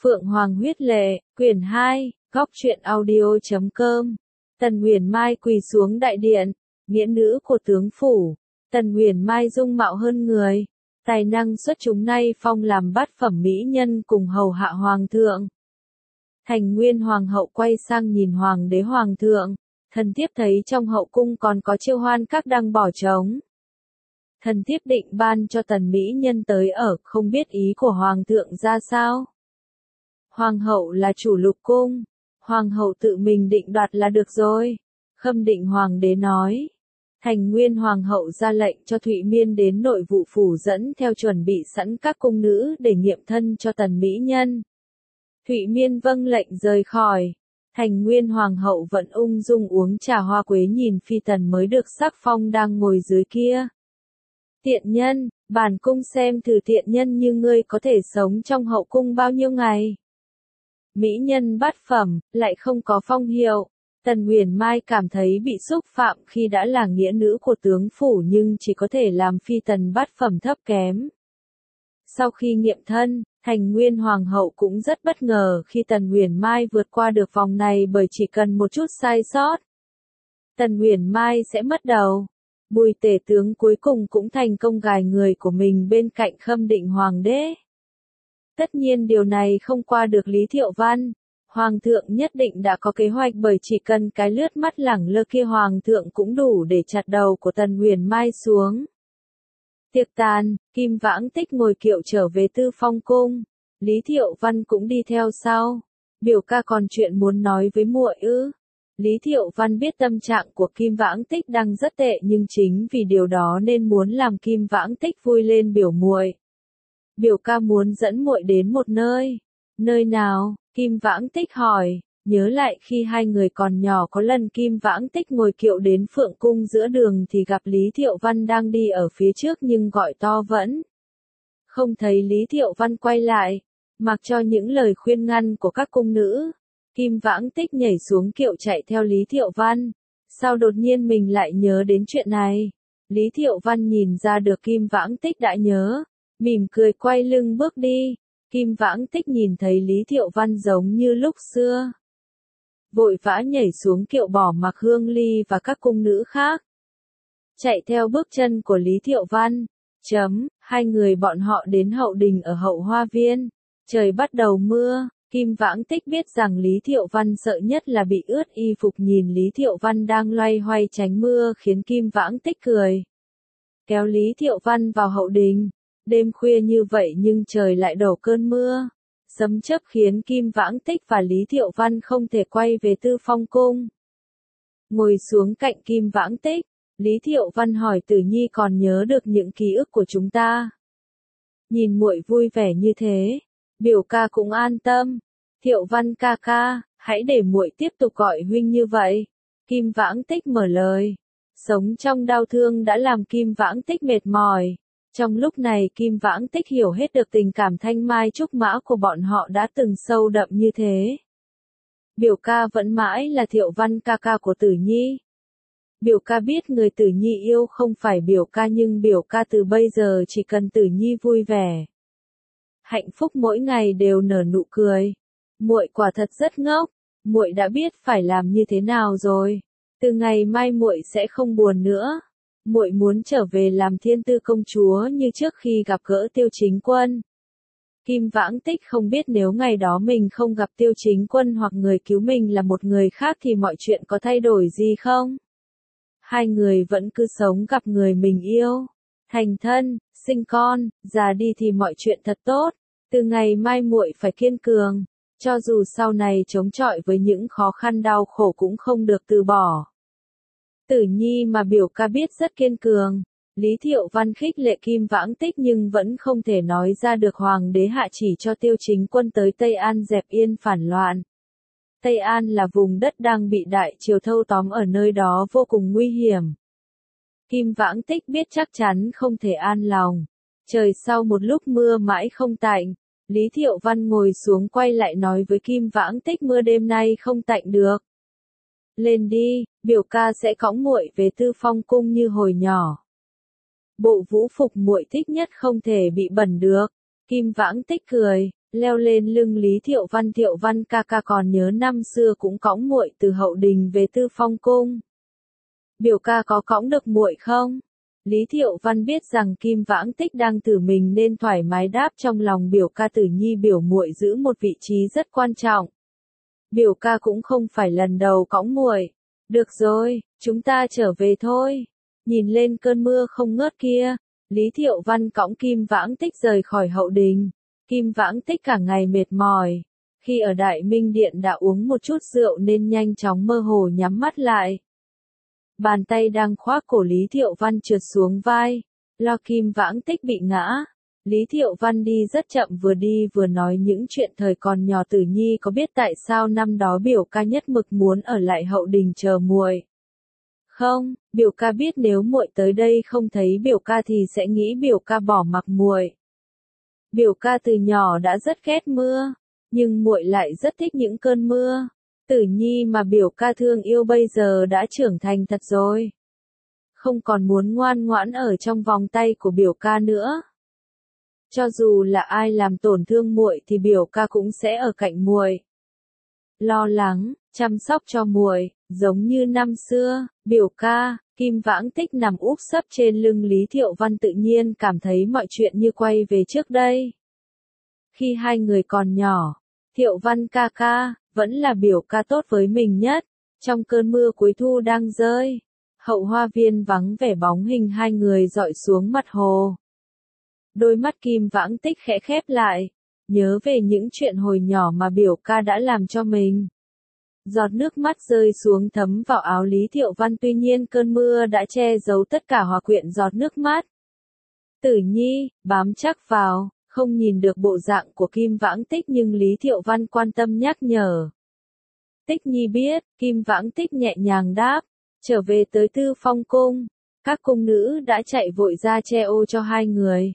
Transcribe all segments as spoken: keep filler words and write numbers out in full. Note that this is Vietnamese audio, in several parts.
Phượng Hoàng huyết lệ, quyển hai, góc truyện audio chấm com. Tần Huyền Mai quỳ xuống đại điện, nghĩa nữ của tướng phủ. Tần Huyền Mai dung mạo hơn người, tài năng xuất chúng nay phong làm bát phẩm mỹ nhân cùng hầu hạ hoàng thượng. Thành Nguyên hoàng hậu quay sang nhìn hoàng đế hoàng thượng, thần thiếp thấy trong hậu cung còn có chiêu hoan các đang bỏ trống. Thần thiếp định ban cho tần mỹ nhân tới ở, không biết ý của hoàng thượng ra sao. Hoàng hậu là chủ lục cung, hoàng hậu tự mình định đoạt là được rồi. Khâm Định hoàng đế nói. Thành Nguyên hoàng hậu ra lệnh cho Thụy Miên đến nội vụ phủ dẫn theo chuẩn bị sẵn các cung nữ để nghiệm thân cho tần mỹ nhân. Thụy Miên vâng lệnh rời khỏi. Thành Nguyên hoàng hậu vẫn ung dung uống trà hoa quế nhìn phi tần mới được sắc phong đang ngồi dưới kia. Tiện nhân, bản cung xem thử tiện nhân như ngươi có thể sống trong hậu cung bao nhiêu ngày. Mỹ nhân bát phẩm, lại không có phong hiệu. Tần Huyền Mai cảm thấy bị xúc phạm khi đã là nghĩa nữ của tướng phủ nhưng chỉ có thể làm phi tần bát phẩm thấp kém. Sau khi nghiệm thân, Thành Nguyên hoàng hậu cũng rất bất ngờ khi Tần Huyền Mai vượt qua được vòng này bởi chỉ cần một chút sai sót. Tần Huyền Mai sẽ mất đầu. Bùi tể tướng cuối cùng cũng thành công gài người của mình bên cạnh Khâm Định hoàng đế. Tất nhiên điều này không qua được Lý Thiệu Văn. Hoàng thượng nhất định đã có kế hoạch bởi chỉ cần cái lướt mắt lẳng lơ kia hoàng thượng cũng đủ để chặt đầu của Tần Huyền Mai xuống. Tiệc tàn, Kim Vãng Tích ngồi kiệu trở về Tư Phong cung. Lý Thiệu Văn cũng đi theo sau. Biểu ca còn chuyện muốn nói với muội ư? Lý Thiệu Văn biết tâm trạng của Kim Vãng Tích đang rất tệ nhưng chính vì điều đó nên muốn làm Kim Vãng Tích vui lên biểu muội. Biểu ca muốn dẫn muội đến một nơi. Nơi nào? Kim Vãng Tích hỏi. Nhớ lại khi hai người còn nhỏ có lần Kim Vãng Tích ngồi kiệu đến Phượng cung giữa đường thì gặp Lý Thiệu Văn đang đi ở phía trước nhưng gọi to vẫn không thấy Lý Thiệu Văn quay lại. Mặc cho những lời khuyên ngăn của các cung nữ, Kim Vãng Tích nhảy xuống kiệu chạy theo Lý Thiệu Văn. Sao đột nhiên mình lại nhớ đến chuyện này? Lý Thiệu Văn nhìn ra được Kim Vãng Tích đã nhớ, mỉm cười quay lưng bước đi. Kim Vãng Tích nhìn thấy Lý Thiệu Văn giống như lúc xưa, vội vã nhảy xuống kiệu bỏ mặc Hương Ly và các cung nữ khác, chạy theo bước chân của Lý Thiệu Văn. Chấm, hai người bọn họ đến hậu đình ở hậu hoa viên. Trời bắt đầu mưa. Kim Vãng Tích biết rằng Lý Thiệu Văn sợ nhất là bị ướt y phục, nhìn Lý Thiệu Văn đang loay hoay tránh mưa khiến Kim Vãng Tích cười. Kéo Lý Thiệu Văn vào hậu đình. Đêm khuya như vậy nhưng trời lại đổ cơn mưa. Sấm chớp khiến Kim Vãng Tích và Lý Thiệu Văn không thể quay về Tư Phong cung. Ngồi xuống cạnh Kim Vãng Tích, Lý Thiệu Văn hỏi Tử Nhi còn nhớ được những ký ức của chúng ta. Nhìn muội vui vẻ như thế, biểu ca cũng an tâm. Thiệu Văn ca ca, hãy để muội tiếp tục gọi huynh như vậy. Kim Vãng Tích mở lời. Sống trong đau thương đã làm Kim Vãng Tích mệt mỏi. Trong lúc này Kim Vãng Tích hiểu hết được tình cảm thanh mai trúc mã của bọn họ đã từng sâu đậm như thế. Biểu ca vẫn mãi là Thiệu Văn ca ca của Tử Nhi. Biểu ca biết người Tử Nhi yêu không phải biểu ca nhưng biểu ca từ bây giờ chỉ cần Tử Nhi vui vẻ. Hạnh phúc mỗi ngày đều nở nụ cười. Muội quả thật rất ngốc, muội đã biết phải làm như thế nào rồi. Từ ngày mai muội sẽ không buồn nữa. Muội muốn trở về làm thiên tư công chúa như trước khi gặp gỡ Tiêu Chính Quân. Kim Vãng Tích không biết nếu ngày đó mình không gặp Tiêu Chính Quân hoặc người cứu mình là một người khác thì mọi chuyện có thay đổi gì không? Hai người vẫn cứ sống gặp người mình yêu, thành thân, sinh con, già đi thì mọi chuyện thật tốt. Từ ngày mai muội phải kiên cường, cho dù sau này chống chọi với những khó khăn đau khổ cũng không được từ bỏ. Tử Nhi mà biểu ca biết rất kiên cường. Lý Thiệu Văn khích lệ Kim Vãng Tích nhưng vẫn không thể nói ra được hoàng đế hạ chỉ cho Tiêu Chính Quân tới Tây An dẹp yên phản loạn. Tây An là vùng đất đang bị đại triều thâu tóm, ở nơi đó vô cùng nguy hiểm. Kim Vãng Tích biết chắc chắn không thể an lòng. Trời sau một lúc mưa mãi không tạnh, Lý Thiệu Văn ngồi xuống quay lại nói với Kim Vãng Tích mưa đêm nay không tạnh được. Lên đi, biểu ca sẽ cõng muội về Tư Phong cung như hồi nhỏ. Bộ vũ phục muội thích nhất không thể bị bẩn được. Kim Vãng Tích cười, leo lên lưng Lý Thiệu Văn. Thiệu Văn ca ca còn nhớ năm xưa cũng cõng muội từ hậu đình về Tư Phong cung. Biểu ca có cõng được muội không? Lý Thiệu Văn biết rằng Kim Vãng Tích đang thử mình nên thoải mái đáp, trong lòng biểu ca Tử Nhi biểu muội giữ một vị trí rất quan trọng. Biểu ca cũng không phải lần đầu cõng muội. Được rồi, chúng ta trở về thôi. Nhìn lên cơn mưa không ngớt kia, Lý Thiệu Văn cõng Kim Vãng Tích rời khỏi hậu đình. Kim Vãng Tích cả ngày mệt mỏi. Khi ở Đại Minh Điện đã uống một chút rượu nên nhanh chóng mơ hồ nhắm mắt lại. Bàn tay đang khoác cổ Lý Thiệu Văn trượt xuống vai, lo Kim Vãng Tích bị ngã. Lý Thiệu Văn đi rất chậm, vừa đi vừa nói những chuyện thời còn nhỏ. Tử Nhi có biết tại sao năm đó biểu ca nhất mực muốn ở lại hậu đình chờ muội không? Biểu ca biết nếu muội tới đây không thấy biểu ca thì sẽ nghĩ biểu ca bỏ mặc muội. Biểu ca từ nhỏ đã rất ghét mưa, nhưng muội lại rất thích những cơn mưa. Tử Nhi mà biểu ca thương yêu bây giờ đã trưởng thành thật rồi, không còn muốn ngoan ngoãn ở trong vòng tay của biểu ca nữa. Cho dù là ai làm tổn thương muội thì biểu ca cũng sẽ ở cạnh muội, lo lắng, chăm sóc cho muội, giống như năm xưa. Biểu ca. Kim Vãng Tích nằm úp sấp trên lưng Lý Thiệu Văn tự nhiên cảm thấy mọi chuyện như quay về trước đây. Khi hai người còn nhỏ, Thiệu Văn ca ca vẫn là biểu ca tốt với mình nhất. Trong cơn mưa cuối thu đang rơi, hậu hoa viên vắng vẻ, bóng hình hai người dọi xuống mặt hồ. Đôi mắt Kim Vãng Tích khẽ khép lại, nhớ về những chuyện hồi nhỏ mà biểu ca đã làm cho mình. Giọt nước mắt rơi xuống thấm vào áo Lý Thiệu Văn, tuy nhiên cơn mưa đã che giấu tất cả hòa quyện giọt nước mắt. Tử Nhi, bám chắc vào, không nhìn được bộ dạng của Kim Vãng Tích nhưng Lý Thiệu Văn quan tâm nhắc nhở. Tích Nhi biết. Kim Vãng Tích nhẹ nhàng đáp. Trở về tới Tư Phong cung, các cung nữ đã chạy vội ra che ô cho hai người.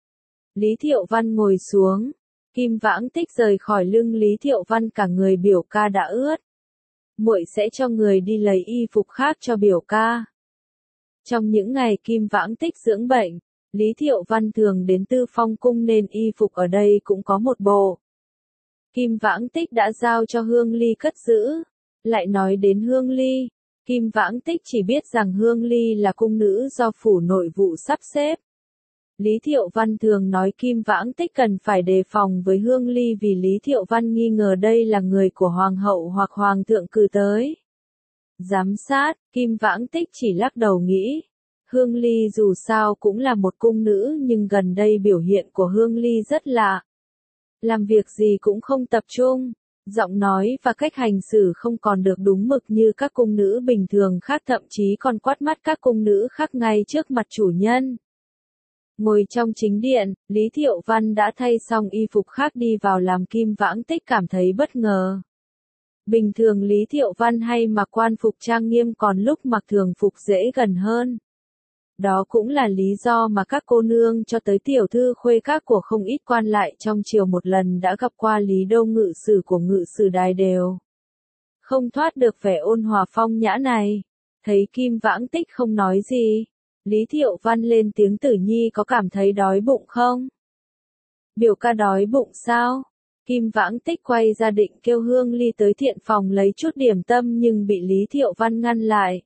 Lý Thiệu Văn ngồi xuống. Kim Vãng Tích rời khỏi lưng Lý Thiệu Văn, cả người biểu ca đã ướt. Muội sẽ cho người đi lấy y phục khác cho biểu ca. Trong những ngày Kim Vãng Tích dưỡng bệnh, Lý Thiệu Văn thường đến Tư Phong cung nên y phục ở đây cũng có một bộ. Kim Vãng Tích đã giao cho Hương Ly cất giữ. Lại nói đến Hương Ly, Kim Vãng Tích chỉ biết rằng Hương Ly là cung nữ do phủ nội vụ sắp xếp. Lý Thiệu Văn thường nói Kim Vãng Tích cần phải đề phòng với Hương Ly vì Lý Thiệu Văn nghi ngờ đây là người của hoàng hậu hoặc hoàng thượng cử tới giám sát. Kim Vãng Tích chỉ lắc đầu nghĩ, Hương Ly dù sao cũng là một cung nữ nhưng gần đây biểu hiện của Hương Ly rất lạ. Làm việc gì cũng không tập trung, giọng nói và cách hành xử không còn được đúng mực như các cung nữ bình thường khác, thậm chí còn quát mắt các cung nữ khác ngay trước mặt chủ nhân. Ngồi trong chính điện, Lý Thiệu Văn đã thay xong y phục khác đi vào làm Kim Vãng Tích cảm thấy bất ngờ. Bình thường Lý Thiệu Văn hay mặc quan phục trang nghiêm, còn lúc mặc thường phục dễ gần hơn. Đó cũng là lý do mà các cô nương cho tới tiểu thư khuê các của không ít quan lại trong triều một lần đã gặp qua Lý Đô ngự sử của ngự sử đài đều không thoát được vẻ ôn hòa phong nhã này. Thấy Kim Vãng Tích không nói gì, Lý Thiệu Văn lên tiếng, Tử Nhi có cảm thấy đói bụng không? Biểu ca đói bụng sao? Kim Vãng Tích quay ra định kêu Hương Ly tới thiện phòng lấy chút điểm tâm nhưng bị Lý Thiệu Văn ngăn lại.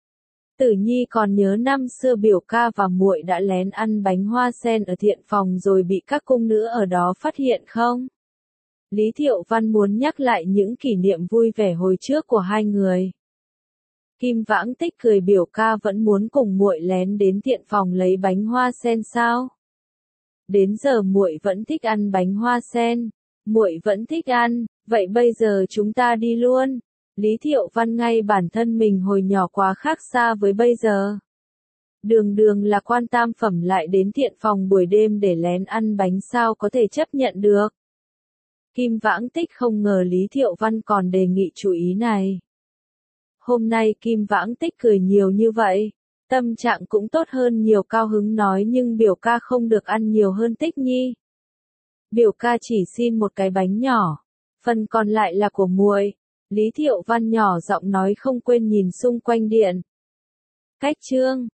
Tử Nhi còn nhớ năm xưa biểu ca và muội đã lén ăn bánh hoa sen ở thiện phòng rồi bị các cung nữ ở đó phát hiện không? Lý Thiệu Văn muốn nhắc lại những kỷ niệm vui vẻ hồi trước của hai người. Kim Vãng Tích cười, biểu ca vẫn muốn cùng muội lén đến thiện phòng lấy bánh hoa sen sao? Đến giờ muội vẫn thích ăn bánh hoa sen, muội vẫn thích ăn, vậy bây giờ chúng ta đi luôn. Lý Thiệu Văn ngay bản thân mình hồi nhỏ quá khác xa với bây giờ. Đường đường là quan tam phẩm lại đến thiện phòng buổi đêm để lén ăn bánh, sao có thể chấp nhận được. Kim Vãng Tích không ngờ Lý Thiệu Văn còn đề nghị chủ ý này. Hôm nay Kim Vãng Tích cười nhiều như vậy, tâm trạng cũng tốt hơn nhiều, cao hứng nói, nhưng biểu ca không được ăn nhiều hơn Tích Nhi. Biểu ca chỉ xin một cái bánh nhỏ, phần còn lại là của muội. Lý Thiệu Văn nhỏ giọng nói, không quên nhìn xung quanh điện. Cách chương